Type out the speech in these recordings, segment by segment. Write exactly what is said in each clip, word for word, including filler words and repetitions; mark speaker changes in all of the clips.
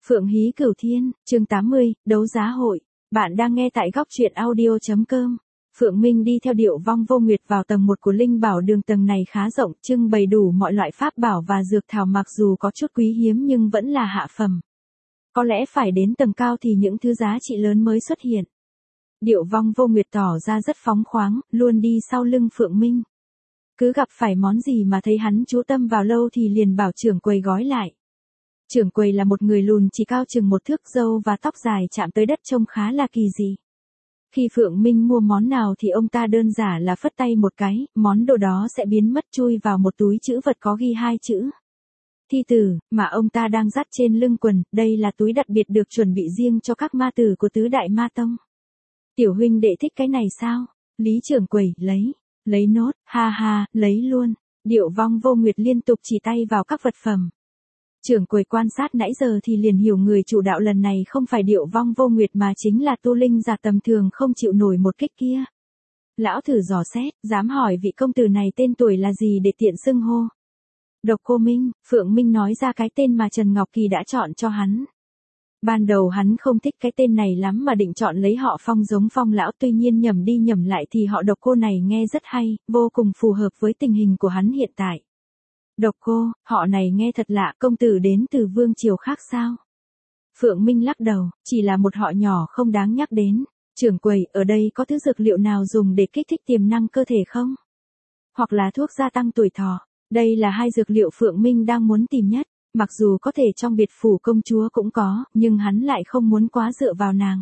Speaker 1: Phượng Hí Cửu Thiên, chương tám mươi, đấu giá hội. Bạn đang nghe tại góc truyện audio.com. Phượng Minh đi theo Điệu Vong Vô Nguyệt vào tầng một của Linh Bảo Đường. Tầng này khá rộng, trưng bày đủ mọi loại pháp bảo và dược thảo, mặc dù có chút quý hiếm nhưng vẫn là hạ phẩm. Có lẽ phải đến tầng cao thì những thứ giá trị lớn mới xuất hiện. Điệu Vong Vô Nguyệt tỏ ra rất phóng khoáng, luôn đi sau lưng Phượng Minh. Cứ gặp phải món gì mà thấy hắn chú tâm vào lâu thì liền bảo trưởng quầy gói lại. Trưởng quầy là một người lùn, chỉ cao chừng một thước, râu và tóc dài chạm tới đất, trông khá là kỳ dị. Khi Phượng Minh mua món nào thì ông ta đơn giản là phất tay một cái, món đồ đó sẽ biến mất chui vào một túi trữ vật có ghi hai chữ thi tử, mà ông ta đang dắt trên lưng quần. Đây là túi đặc biệt được chuẩn bị riêng cho các ma tử của tứ đại ma tông. Tiểu huynh đệ thích cái này sao? Lý trưởng quầy, lấy, lấy nốt, ha ha, lấy luôn. Điệu Vong Vô Nguyệt liên tục chỉ tay vào các vật phẩm. Trưởng quầy quan sát nãy giờ thì liền hiểu người chủ đạo lần này không phải Điệu Vong Vô Nguyệt mà chính là tu linh giả tầm thường không chịu nổi một kích kia. Lão thử dò xét, dám hỏi vị công tử này tên tuổi là gì để tiện xưng hô. Độc Cô Minh. Phượng Minh nói ra cái tên mà Trần Ngọc Kỳ đã chọn cho hắn. Ban đầu hắn không thích cái tên này lắm mà định chọn lấy họ Phong giống Phong lão, tuy nhiên nhầm đi nhầm lại thì họ Độc Cô này nghe rất hay, vô cùng phù hợp với tình hình của hắn hiện tại. Độc Cô, họ này nghe thật lạ, công tử đến từ vương triều khác sao? Phượng Minh lắc đầu, chỉ là một họ nhỏ không đáng nhắc đến. Trưởng quầy, ở đây có thứ dược liệu nào dùng để kích thích tiềm năng cơ thể không? Hoặc là thuốc gia tăng tuổi thọ? Đây là hai dược liệu Phượng Minh đang muốn tìm nhất. Mặc dù có thể trong biệt phủ công chúa cũng có, nhưng hắn lại không muốn quá dựa vào nàng.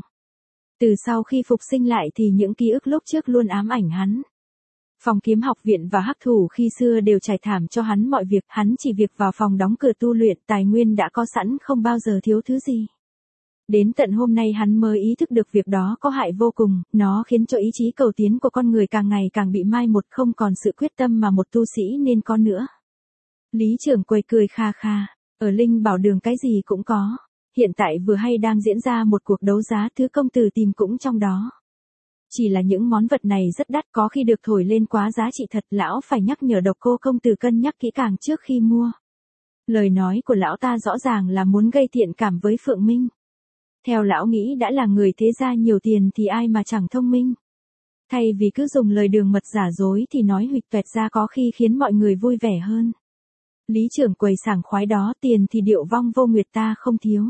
Speaker 1: Từ sau khi phục sinh lại thì những ký ức lúc trước luôn ám ảnh hắn. Phòng Kiếm Học Viện và Hắc Thủ khi xưa đều trải thảm cho hắn mọi việc, hắn chỉ việc vào phòng đóng cửa tu luyện, tài nguyên đã có sẵn, không bao giờ thiếu thứ gì. Đến tận hôm nay hắn mới ý thức được việc đó có hại vô cùng, nó khiến cho ý chí cầu tiến của con người càng ngày càng bị mai một, không còn sự quyết tâm mà một tu sĩ nên có nữa. Lý trưởng quầy cười kha kha, ở Linh Bảo Đường cái gì cũng có. Hiện tại vừa hay đang diễn ra một cuộc đấu giá, thứ công tử tìm cũng trong đó. Chỉ là những món vật này rất đắt, có khi được thổi lên quá giá trị thật, lão phải nhắc nhở Độc Cô công tử cân nhắc kỹ càng trước khi mua. Lời nói của lão ta rõ ràng là muốn gây thiện cảm với Phượng Minh. Theo lão nghĩ đã là người thế gia nhiều tiền thì ai mà chẳng thông minh. Thay vì cứ dùng lời đường mật giả dối thì nói huỵch toẹt ra có khi khiến mọi người vui vẻ hơn. Lý trưởng quầy sảng khoái đó, tiền thì Điệu Vong Vô Nguyệt ta không thiếu.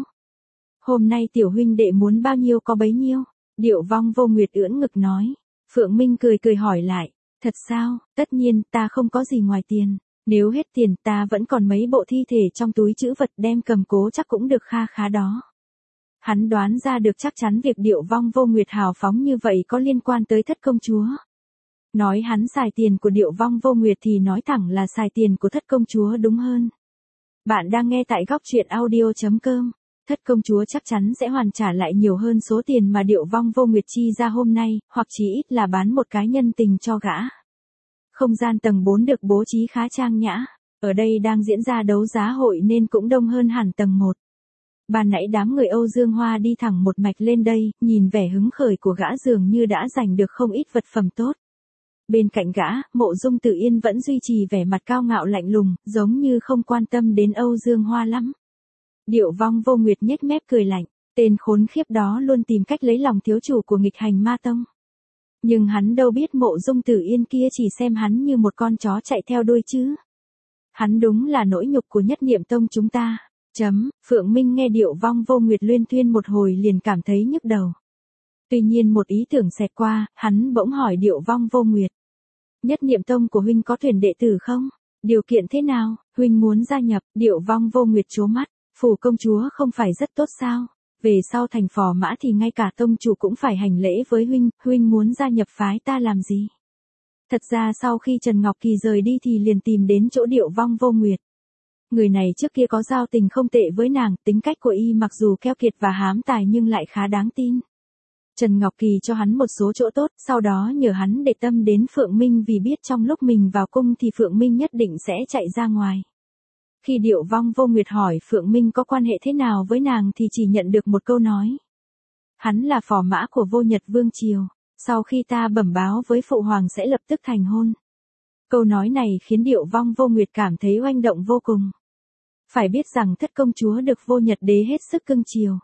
Speaker 1: Hôm nay tiểu huynh đệ muốn bao nhiêu có bấy nhiêu. Điệu Vong Vô Nguyệt ưỡn ngực nói. Phượng Minh cười cười hỏi lại, thật sao? Tất nhiên, ta không có gì ngoài tiền. Nếu hết tiền ta vẫn còn mấy bộ thi thể trong túi trữ vật, đem cầm cố chắc cũng được kha khá đó. Hắn đoán ra được chắc chắn việc Điệu Vong Vô Nguyệt hào phóng như vậy có liên quan tới thất công chúa. Nói hắn xài tiền của Điệu Vong Vô Nguyệt thì nói thẳng là xài tiền của thất công chúa đúng hơn. Bạn đang nghe tại góc truyện audio.com. Thất công chúa chắc chắn sẽ hoàn trả lại nhiều hơn số tiền mà Điệu Vong Vô Nguyệt chi ra hôm nay, hoặc chỉ ít là bán một cái nhân tình cho gã. Không gian tầng bốn được bố trí khá trang nhã. Ở đây đang diễn ra đấu giá hội nên cũng đông hơn hẳn tầng một. Ban nãy đám người Âu Dương Hoa đi thẳng một mạch lên đây, nhìn vẻ hứng khởi của gã dường như đã giành được không ít vật phẩm tốt. Bên cạnh gã, Mộ Dung Tử Yên vẫn duy trì vẻ mặt cao ngạo lạnh lùng, giống như không quan tâm đến Âu Dương Hoa lắm. Điệu Vong Vô Nguyệt nhếch mép cười lạnh, tên khốn khiếp đó luôn tìm cách lấy lòng thiếu chủ của nghịch hành ma tông. Nhưng hắn đâu biết Mộ Dung Tử Yên kia chỉ xem hắn như một con chó chạy theo đuôi chứ. Hắn đúng là nỗi nhục của Nhất Niệm Tông chúng ta. Chấm, Phượng Minh nghe Điệu Vong Vô Nguyệt luyên thuyên một hồi liền cảm thấy nhức đầu. Tuy nhiên một ý tưởng xẹt qua, hắn bỗng hỏi Điệu Vong Vô Nguyệt. Nhất Niệm Tông của huynh có tuyển đệ tử không? Điều kiện thế nào? Huynh muốn gia nhập? Điệu Vong Vô Nguyệt trố mắt. Phủ công chúa không phải rất tốt sao? Về sau thành phò mã thì ngay cả tông chủ cũng phải hành lễ với huynh, huynh muốn gia nhập phái ta làm gì? Thật ra sau khi Trần Ngọc Kỳ rời đi thì liền tìm đến chỗ Điệu Vong Vô Nguyệt. Người này trước kia có giao tình không tệ với nàng, tính cách của y mặc dù keo kiệt và hám tài nhưng lại khá đáng tin. Trần Ngọc Kỳ cho hắn một số chỗ tốt, sau đó nhờ hắn để tâm đến Phượng Minh vì biết trong lúc mình vào cung thì Phượng Minh nhất định sẽ chạy ra ngoài. Khi Điệu Vong Vô Nguyệt hỏi Phượng Minh có quan hệ thế nào với nàng thì chỉ nhận được một câu nói. Hắn là phò mã của Vô Nhật Vương Triều, sau khi ta bẩm báo với phụ hoàng sẽ lập tức thành hôn. Câu nói này khiến Điệu Vong Vô Nguyệt cảm thấy oanh động vô cùng. Phải biết rằng thất công chúa được vô Nhật đế hết sức cưng chiều.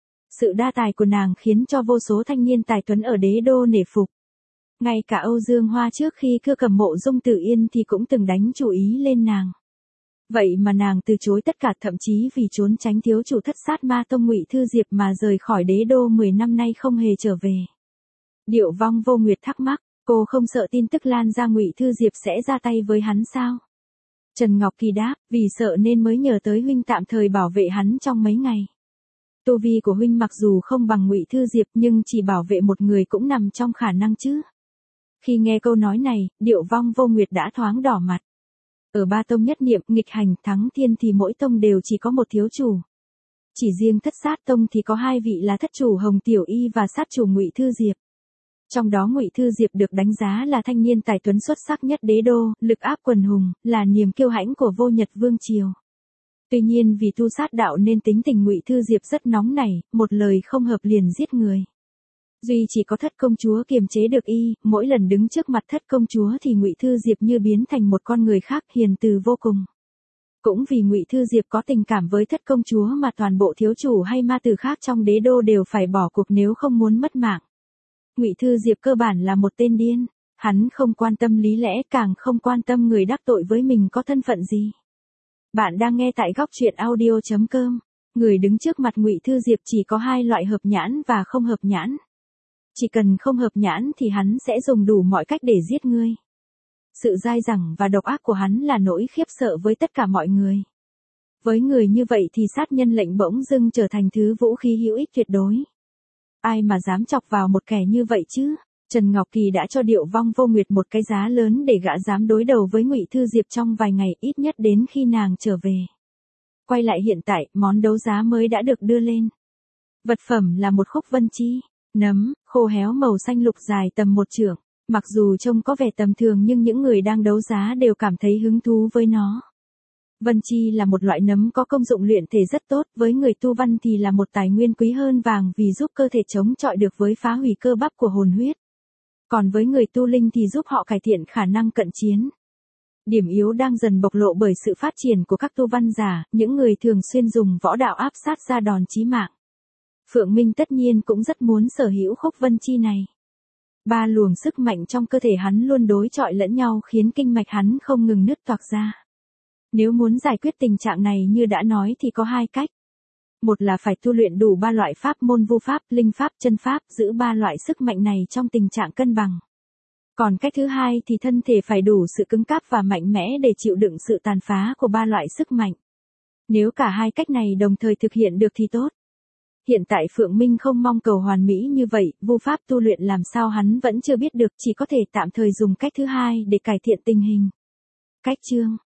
Speaker 1: Sự đa tài của nàng khiến cho vô số thanh niên tài tuấn ở đế đô nể phục. Ngay cả Âu Dương Hoa trước khi cưa cầm Mộ Dung Tử Yên thì cũng từng đánh chú ý lên nàng. Vậy mà nàng từ chối tất cả, thậm chí vì trốn tránh thiếu chủ Thất Sát Ma Tông Ngụy Thư Diệp mà rời khỏi đế đô mười năm nay không hề trở về. Điệu Vong Vô Nguyệt thắc mắc, cô không sợ tin tức lan ra Ngụy Thư Diệp sẽ ra tay với hắn sao? Trần Ngọc Kỳ đáp, vì sợ nên mới nhờ tới huynh tạm thời bảo vệ hắn trong mấy ngày. Tu vi của huynh mặc dù không bằng Ngụy Thư Diệp nhưng chỉ bảo vệ một người cũng nằm trong khả năng chứ. Khi nghe câu nói này, Điệu Vong Vô Nguyệt đã thoáng đỏ mặt. Ở ba tông nhất niệm, nghịch hành, thắng thiên thì mỗi tông đều chỉ có một thiếu chủ. Chỉ riêng Thất Sát Tông thì có hai vị là thất chủ Hồng Tiểu Y và sát chủ Ngụy Thư Diệp. Trong đó Ngụy Thư Diệp được đánh giá là thanh niên tài tuấn xuất sắc nhất đế đô, lực áp quần hùng, là niềm kiêu hãnh của vô Nhật vương triều. Tuy nhiên vì tu sát đạo nên tính tình Ngụy Thư Diệp rất nóng nảy, một lời không hợp liền giết người. Duy chỉ có thất công chúa kiềm chế được y, mỗi lần đứng trước mặt thất công chúa thì Ngụy Thư Diệp như biến thành một con người khác, hiền từ vô cùng. Cũng vì Ngụy Thư Diệp có tình cảm với thất công chúa mà toàn bộ thiếu chủ hay ma tử khác trong đế đô đều phải bỏ cuộc nếu không muốn mất mạng. Ngụy Thư Diệp cơ bản là một tên điên, hắn không quan tâm lý lẽ, càng không quan tâm người đắc tội với mình có thân phận gì. Bạn đang nghe tại góc truyện audio chấm com. Người đứng trước mặt Ngụy Thư Diệp chỉ có hai loại: hợp nhãn và không hợp nhãn. Chỉ cần không hợp nhãn thì hắn sẽ dùng đủ mọi cách để giết ngươi. Sự dai dẳng và độc ác của hắn là nỗi khiếp sợ với tất cả mọi người. Với người như vậy thì sát nhân lệnh bỗng dưng trở thành thứ vũ khí hữu ích tuyệt đối. Ai mà dám chọc vào một kẻ như vậy chứ? Trần Ngọc Kỳ đã cho Điệu Vong Vô Nguyệt một cái giá lớn để gã dám đối đầu với Ngụy Thư Diệp trong vài ngày, ít nhất đến khi nàng trở về. Quay lại hiện tại, món đấu giá mới đã được đưa lên. Vật phẩm là một khúc vân chi, nấm, khô héo màu xanh lục dài tầm một trượng. Mặc dù trông có vẻ tầm thường nhưng những người đang đấu giá đều cảm thấy hứng thú với nó. Vân chi là một loại nấm có công dụng luyện thể rất tốt, với người tu văn thì là một tài nguyên quý hơn vàng vì giúp cơ thể chống chọi được với phá hủy cơ bắp của hồn huyết. Còn với người tu linh thì giúp họ cải thiện khả năng cận chiến. Điểm yếu đang dần bộc lộ bởi sự phát triển của các tu văn giả, những người thường xuyên dùng võ đạo áp sát ra đòn chí mạng. Phượng Minh tất nhiên cũng rất muốn sở hữu khúc vân chi này. Ba luồng sức mạnh trong cơ thể hắn luôn đối chọi lẫn nhau khiến kinh mạch hắn không ngừng nứt toạc ra. Nếu muốn giải quyết tình trạng này như đã nói thì có hai cách. Một là phải tu luyện đủ ba loại pháp môn: vu pháp, linh pháp, chân pháp, giữ ba loại sức mạnh này trong tình trạng cân bằng. Còn cách thứ hai thì thân thể phải đủ sự cứng cáp và mạnh mẽ để chịu đựng sự tàn phá của ba loại sức mạnh. Nếu cả hai cách này đồng thời thực hiện được thì tốt. Hiện tại Phượng Minh không mong cầu hoàn mỹ như vậy, vu pháp tu luyện làm sao hắn vẫn chưa biết được, chỉ có thể tạm thời dùng cách thứ hai để cải thiện tình hình. Cách chương